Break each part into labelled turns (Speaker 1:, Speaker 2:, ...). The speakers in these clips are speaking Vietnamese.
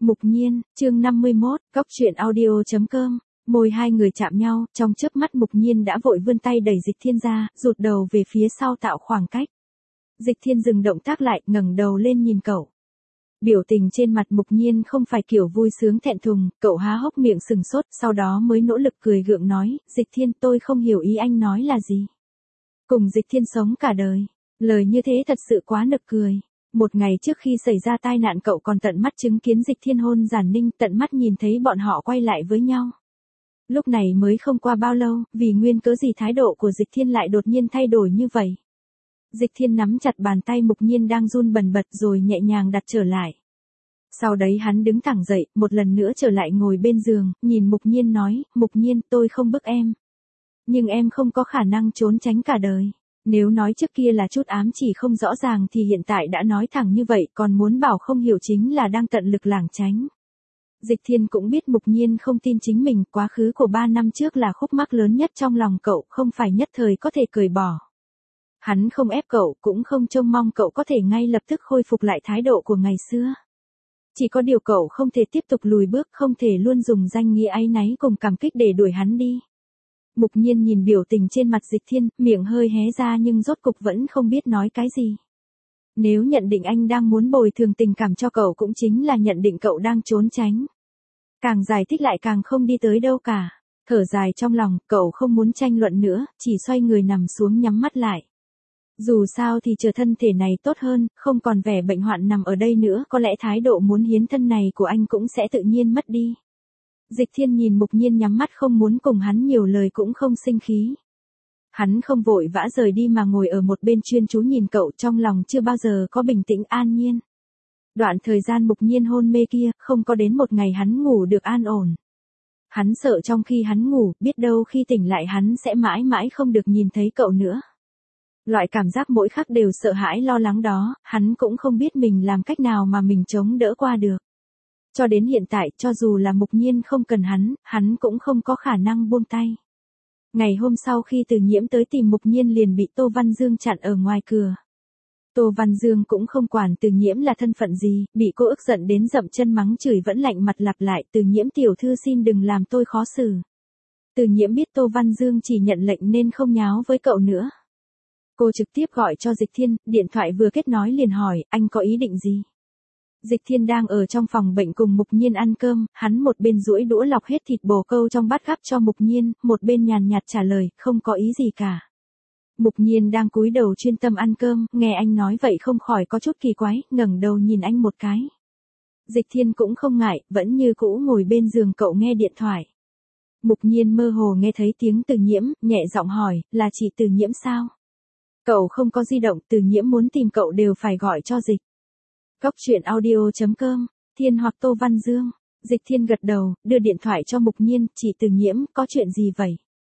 Speaker 1: Mục Nhiên, chương 51, Cóc truyện audio.com. Môi hai người chạm nhau, trong chớp mắt Mục Nhiên đã vội vươn tay đẩy Dịch Thiên ra, rụt đầu về phía sau tạo khoảng cách. Dịch Thiên dừng động tác lại, ngẩng đầu lên nhìn cậu. Biểu tình trên mặt Mục Nhiên không phải kiểu vui sướng thẹn thùng, cậu há hốc miệng sừng sốt, sau đó mới nỗ lực cười gượng nói, Dịch Thiên, tôi không hiểu ý anh nói là gì. Cùng Dịch Thiên sống cả đời, lời như thế thật sự quá nực cười. Một ngày trước khi xảy ra tai nạn cậu còn tận mắt chứng kiến Dịch Thiên hôn Giản Ninh, tận mắt nhìn thấy bọn họ quay lại với nhau. Lúc này mới không qua bao lâu, vì nguyên cớ gì thái độ của Dịch Thiên lại đột nhiên thay đổi như vậy. Dịch Thiên nắm chặt bàn tay Mục Nhiên đang run bần bật rồi nhẹ nhàng đặt trở lại. Sau đấy hắn đứng thẳng dậy, một lần nữa trở lại ngồi bên giường, nhìn Mục Nhiên nói, Mục Nhiên, tôi không bức em. Nhưng em không có khả năng trốn tránh cả đời. Nếu nói trước kia là chút ám chỉ không rõ ràng thì hiện tại đã nói thẳng như vậy, còn muốn bảo không hiểu chính là đang tận lực lảng tránh. Dịch Thiên cũng biết Mục Nhiên không tin chính mình, quá khứ của 3 năm trước là khúc mắc lớn nhất trong lòng cậu, không phải nhất thời có thể cởi bỏ. Hắn không ép cậu, cũng không trông mong cậu có thể ngay lập tức khôi phục lại thái độ của ngày xưa. Chỉ có điều cậu không thể tiếp tục lùi bước, không thể luôn dùng danh nghĩa áy náy cùng cảm kích để đuổi hắn đi. Mục Nhiên nhìn biểu tình trên mặt Dịch Thiên, miệng hơi hé ra nhưng rốt cục vẫn không biết nói cái gì. Nếu nhận định anh đang muốn bồi thường tình cảm cho cậu cũng chính là nhận định cậu đang trốn tránh. Càng giải thích lại càng không đi tới đâu cả. Thở dài trong lòng, cậu không muốn tranh luận nữa, chỉ xoay người nằm xuống nhắm mắt lại. Dù sao thì chờ thân thể này tốt hơn, không còn vẻ bệnh hoạn nằm ở đây nữa, có lẽ thái độ muốn hiến thân này của anh cũng sẽ tự nhiên mất đi. Dịch Thiên nhìn Mục Nhiên nhắm mắt không muốn cùng hắn nhiều lời cũng không sinh khí. Hắn không vội vã rời đi mà ngồi ở một bên chuyên chú nhìn cậu, trong lòng chưa bao giờ có bình tĩnh an nhiên. Đoạn thời gian Mục Nhiên hôn mê kia, không có đến một ngày hắn ngủ được an ổn. Hắn sợ trong khi hắn ngủ, biết đâu khi tỉnh lại hắn sẽ mãi mãi không được nhìn thấy cậu nữa. Loại cảm giác mỗi khắc đều sợ hãi lo lắng đó, hắn cũng không biết mình làm cách nào mà mình chống đỡ qua được. Cho đến hiện tại, cho dù là Mục Nhiên không cần hắn cũng không có khả năng buông tay. Ngày hôm sau khi Từ Nhiễm tới tìm Mục Nhiên liền bị Tô Văn Dương chặn ở ngoài cửa. Tô Văn Dương cũng không quản Từ Nhiễm là thân phận gì, bị cô ức giận đến dậm chân mắng chửi vẫn lạnh mặt lặp lại, Từ Nhiễm tiểu thư xin đừng làm tôi khó xử. Từ Nhiễm biết Tô Văn Dương chỉ nhận lệnh nên không nháo với cậu nữa. Cô trực tiếp gọi cho Dịch Thiên, điện thoại vừa kết nối liền hỏi, anh có ý định gì? Dịch Thiên đang ở trong phòng bệnh cùng Mục Nhiên ăn cơm, hắn một bên duỗi đũa lọc hết thịt bồ câu trong bát gắp cho Mục Nhiên, một bên nhàn nhạt trả lời, không có ý gì cả. Mục Nhiên đang cúi đầu chuyên tâm ăn cơm, nghe anh nói vậy không khỏi có chút kỳ quái, ngẩng đầu nhìn anh một cái. Dịch Thiên cũng không ngại, vẫn như cũ ngồi bên giường cậu nghe điện thoại. Mục Nhiên mơ hồ nghe thấy tiếng Từ Nhiễm, nhẹ giọng hỏi, là chị Từ Nhiễm sao? Cậu không có di động, Từ Nhiễm muốn tìm cậu đều phải gọi cho Dịch. Cóc truyện audio.com, Thiên hoặc Tô Văn Dương. Dịch Thiên gật đầu, đưa điện thoại cho Mục Nhiên, chị Từ Nhiễm, có chuyện gì vậy?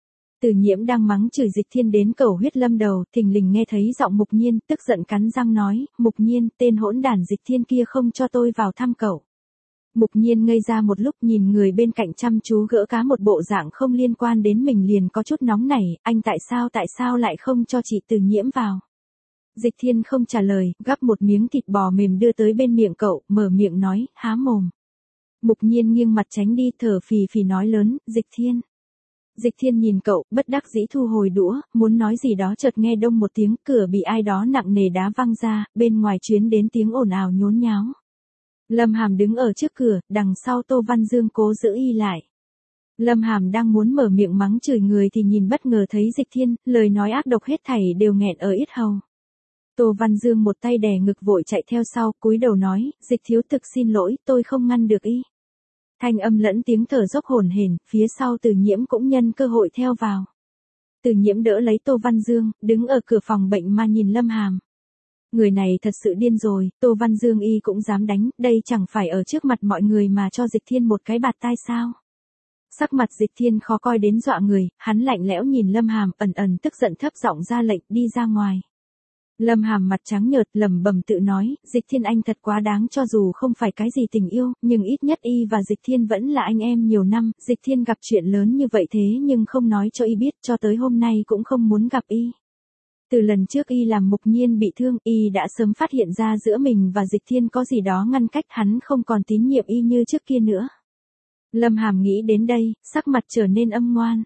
Speaker 1: Từ Nhiễm đang mắng chửi Dịch Thiên đến cầu huyết lâm đầu, thình lình nghe thấy giọng Mục Nhiên, tức giận cắn răng nói, Mục Nhiên, tên hỗn đản Dịch Thiên kia không cho tôi vào thăm cậu. Mục Nhiên ngây ra một lúc nhìn người bên cạnh chăm chú gỡ cá một bộ dạng không liên quan đến mình liền có chút nóng nảy, anh tại sao lại không cho chị Từ Nhiễm vào? Dịch Thiên không trả lời, gắp một miếng thịt bò mềm đưa tới bên miệng cậu, mở miệng nói, há mồm. Mục Nhiên nghiêng mặt tránh đi, thở phì phì nói lớn, Dịch Thiên. Dịch Thiên nhìn cậu, bất đắc dĩ thu hồi đũa, muốn nói gì đó chợt nghe đông một tiếng, cửa bị ai đó nặng nề đá văng ra, bên ngoài truyền đến tiếng ồn ào nhốn nháo. Lâm Hàm đứng ở trước cửa, đằng sau Tô Văn Dương cố giữ y lại. Lâm Hàm đang muốn mở miệng mắng chửi người thì nhìn bất ngờ thấy Dịch Thiên, lời nói ác độc hết thảy đều nghẹn ở yết hầu. Tô Văn Dương một tay đè ngực vội chạy theo sau, cúi đầu nói, Dịch thiếu thực xin lỗi, tôi không ngăn được y. Thanh âm lẫn tiếng thở dốc hổn hển, phía sau Từ Nhiễm cũng nhân cơ hội theo vào. Từ Nhiễm đỡ lấy Tô Văn Dương, đứng ở cửa phòng bệnh mà nhìn Lâm Hàm. Người này thật sự điên rồi, Tô Văn Dương y cũng dám đánh, đây chẳng phải ở trước mặt mọi người mà cho Dịch Thiên một cái bạt tai sao. Sắc mặt Dịch Thiên khó coi đến dọa người, hắn lạnh lẽo nhìn Lâm Hàm, ẩn tức giận thấp giọng ra lệnh đi ra ngoài. Lâm Hàm mặt trắng nhợt lẩm bẩm tự nói, Dịch Thiên anh thật quá đáng, cho dù không phải cái gì tình yêu, nhưng ít nhất y và Dịch Thiên vẫn là anh em nhiều năm, Dịch Thiên gặp chuyện lớn như vậy thế nhưng không nói cho y biết, cho tới hôm nay cũng không muốn gặp y. Từ lần trước y làm Mục Nhiên bị thương, y đã sớm phát hiện ra giữa mình và Dịch Thiên có gì đó ngăn cách, hắn không còn tín nhiệm y như trước kia nữa. Lâm Hàm nghĩ đến đây, sắc mặt trở nên âm ngoan.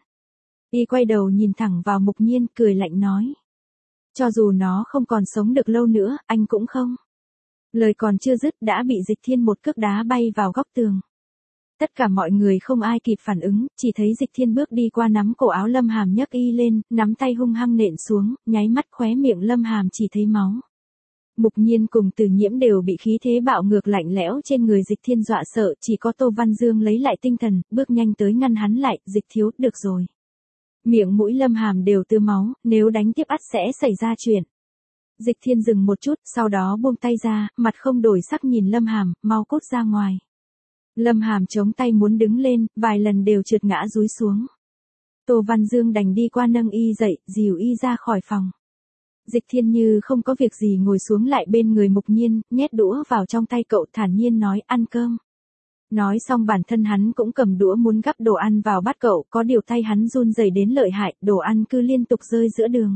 Speaker 1: Y quay đầu nhìn thẳng vào Mục Nhiên, cười lạnh nói. Cho dù nó không còn sống được lâu nữa, anh cũng không. Lời còn chưa dứt đã bị Dịch Thiên một cước đá bay vào góc tường. Tất cả mọi người không ai kịp phản ứng, chỉ thấy Dịch Thiên bước đi qua nắm cổ áo Lâm Hàm nhấc y lên, nắm tay hung hăng nện xuống, nháy mắt khóe miệng Lâm Hàm chỉ thấy máu. Mục Nhiên cùng Từ Nhiễm đều bị khí thế bạo ngược lạnh lẽo trên người Dịch Thiên dọa sợ, chỉ có Tô Văn Dương lấy lại tinh thần, bước nhanh tới ngăn hắn lại, Dịch thiếu, được rồi. Miệng mũi Lâm Hàm đều tưa máu, nếu đánh tiếp ắt sẽ xảy ra chuyện. Dịch Thiên dừng một chút, sau đó buông tay ra, mặt không đổi sắc nhìn Lâm Hàm, mau cút ra ngoài. Lâm Hàm chống tay muốn đứng lên, vài lần đều trượt ngã dúi xuống. Tô Văn Dương đành đi qua nâng y dậy, dìu y ra khỏi phòng. Dịch Thiên như không có việc gì ngồi xuống lại bên người Mục Nhiên, nhét đũa vào trong tay cậu, thản nhiên nói ăn cơm. Nói xong bản thân hắn cũng cầm đũa muốn gắp đồ ăn vào bát cậu, có điều tay hắn run rẩy đến lợi hại, đồ ăn cứ liên tục rơi giữa đường.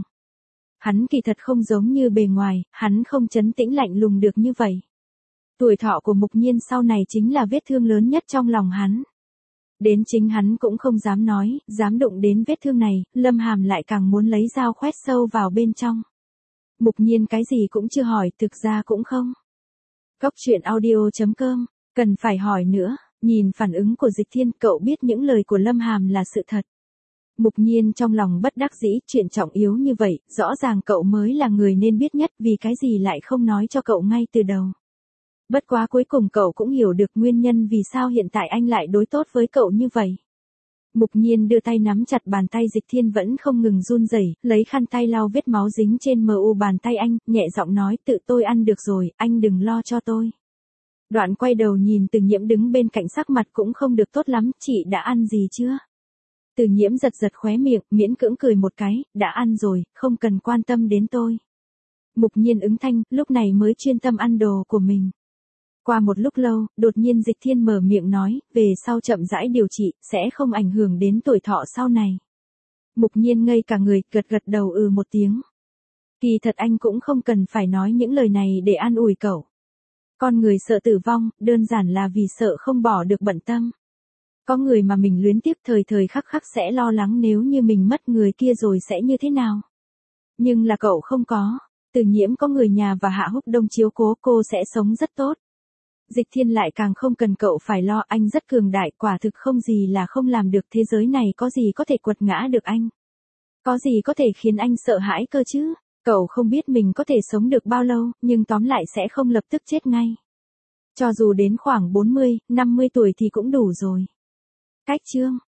Speaker 1: Hắn kỳ thật không giống như bề ngoài, hắn không trấn tĩnh lạnh lùng được như vậy. Tuổi thọ của Mục Nhiên sau này chính là vết thương lớn nhất trong lòng hắn. Đến chính hắn cũng không dám nói, dám đụng đến vết thương này, Lâm Hàm lại càng muốn lấy dao khoét sâu vào bên trong. Mục Nhiên cái gì cũng chưa hỏi, thực ra cũng không. Cóc truyện audio.com, cần phải hỏi nữa, nhìn phản ứng của Dịch Thiên, cậu biết những lời của Lâm Hàm là sự thật. Mục Nhiên trong lòng bất đắc dĩ, chuyện trọng yếu như vậy, rõ ràng cậu mới là người nên biết nhất, vì cái gì lại không nói cho cậu ngay từ đầu. Bất quá cuối cùng cậu cũng hiểu được nguyên nhân vì sao hiện tại anh lại đối tốt với cậu như vậy. Mục Nhiên đưa tay nắm chặt bàn tay Dịch Thiên vẫn không ngừng run rẩy, lấy khăn tay lau vết máu dính trên mu bàn tay anh, nhẹ giọng nói tự tôi ăn được rồi, anh đừng lo cho tôi. Đoạn quay đầu nhìn Từ Nhiễm đứng bên cạnh, sắc mặt cũng không được tốt lắm, chị đã ăn gì chưa? Từ Nhiễm giật giật khóe miệng, miễn cưỡng cười một cái, đã ăn rồi, không cần quan tâm đến tôi. Mục Nhiên ứng thanh, lúc này mới chuyên tâm ăn đồ của mình. Qua một lúc lâu, đột nhiên Dịch Thiên mở miệng nói, về sau chậm rãi điều trị, sẽ không ảnh hưởng đến tuổi thọ sau này. Mục Nhiên ngây cả người, gật gật đầu một tiếng. Kỳ thật anh cũng không cần phải nói những lời này để an ủi cậu. Con người sợ tử vong, đơn giản là vì sợ không bỏ được bận tâm. Có người mà mình luyến tiếc thời thời khắc khắc sẽ lo lắng nếu như mình mất người kia rồi sẽ như thế nào. Nhưng là cậu không có. Từ Nhiễm có người nhà và Hạ Húc Đông chiếu cố, cô sẽ sống rất tốt. Dịch Thiên lại càng không cần cậu phải lo, anh rất cường đại, quả thực không gì là không làm được, thế giới này có gì có thể quật ngã được anh. Có gì có thể khiến anh sợ hãi cơ chứ, cậu không biết mình có thể sống được bao lâu, nhưng tóm lại sẽ không lập tức chết ngay. Cho dù đến khoảng 40, 50 tuổi thì cũng đủ rồi. Cách chương